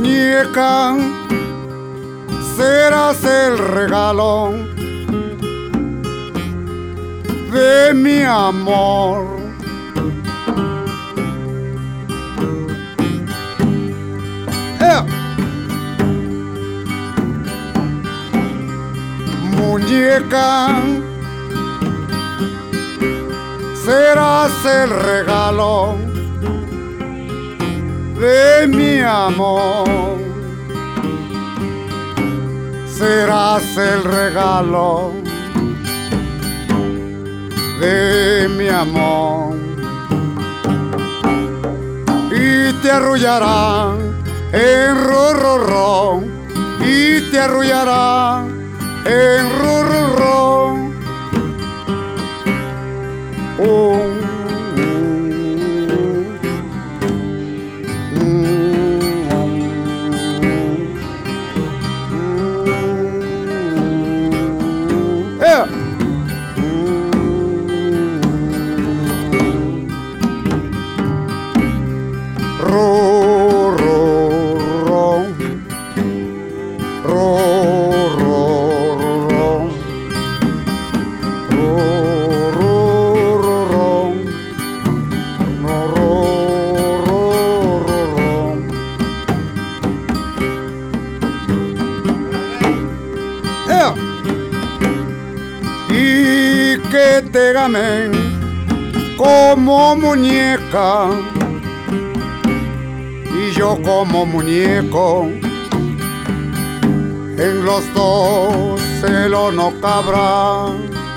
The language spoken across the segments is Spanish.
Muñeca, serás el regalo de mi amor. Muñeca, serás el regalo de mi amor. Serás el regalo de mi amor. Y te arrullarán en ro, y te arrullarán en ro. Y que te gamen como muñeca y yo como muñeco, en los dos celo no cabrá.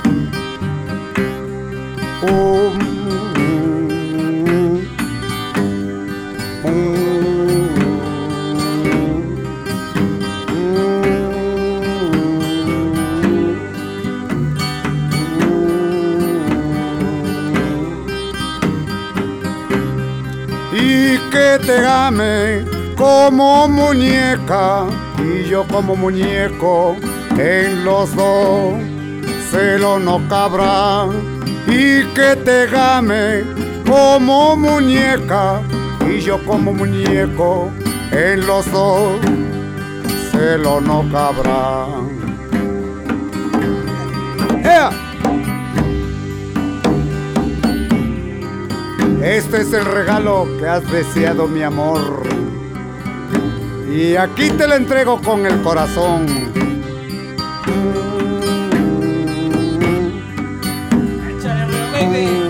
Y que te ame como muñeca y yo como muñeco, en los dos celo no cabrá. Y que te game como muñeca y yo como muñeco, en los dos celo no cabrá. Este es el regalo que has deseado, mi amor, y aquí te lo entrego con el corazón. Échale, baby.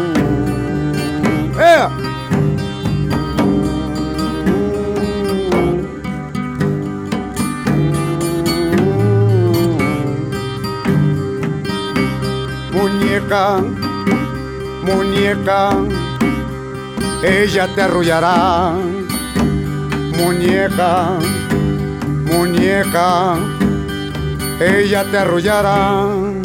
Muñeca, muñeca, ella te arrullará. Muñeca, muñeca, ella te arrullará.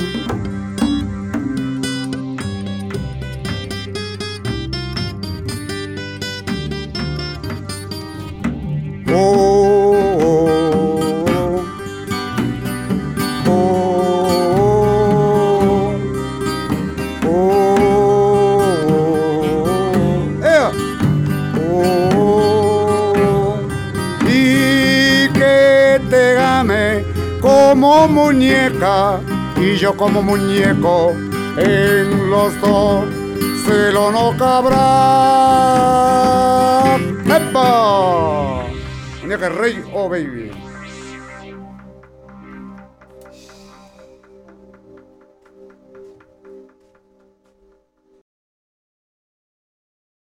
Y que te game como muñeca y yo como muñeco, en los dos celo no cabrá. ¡Epa! Muñeca rey, oh baby.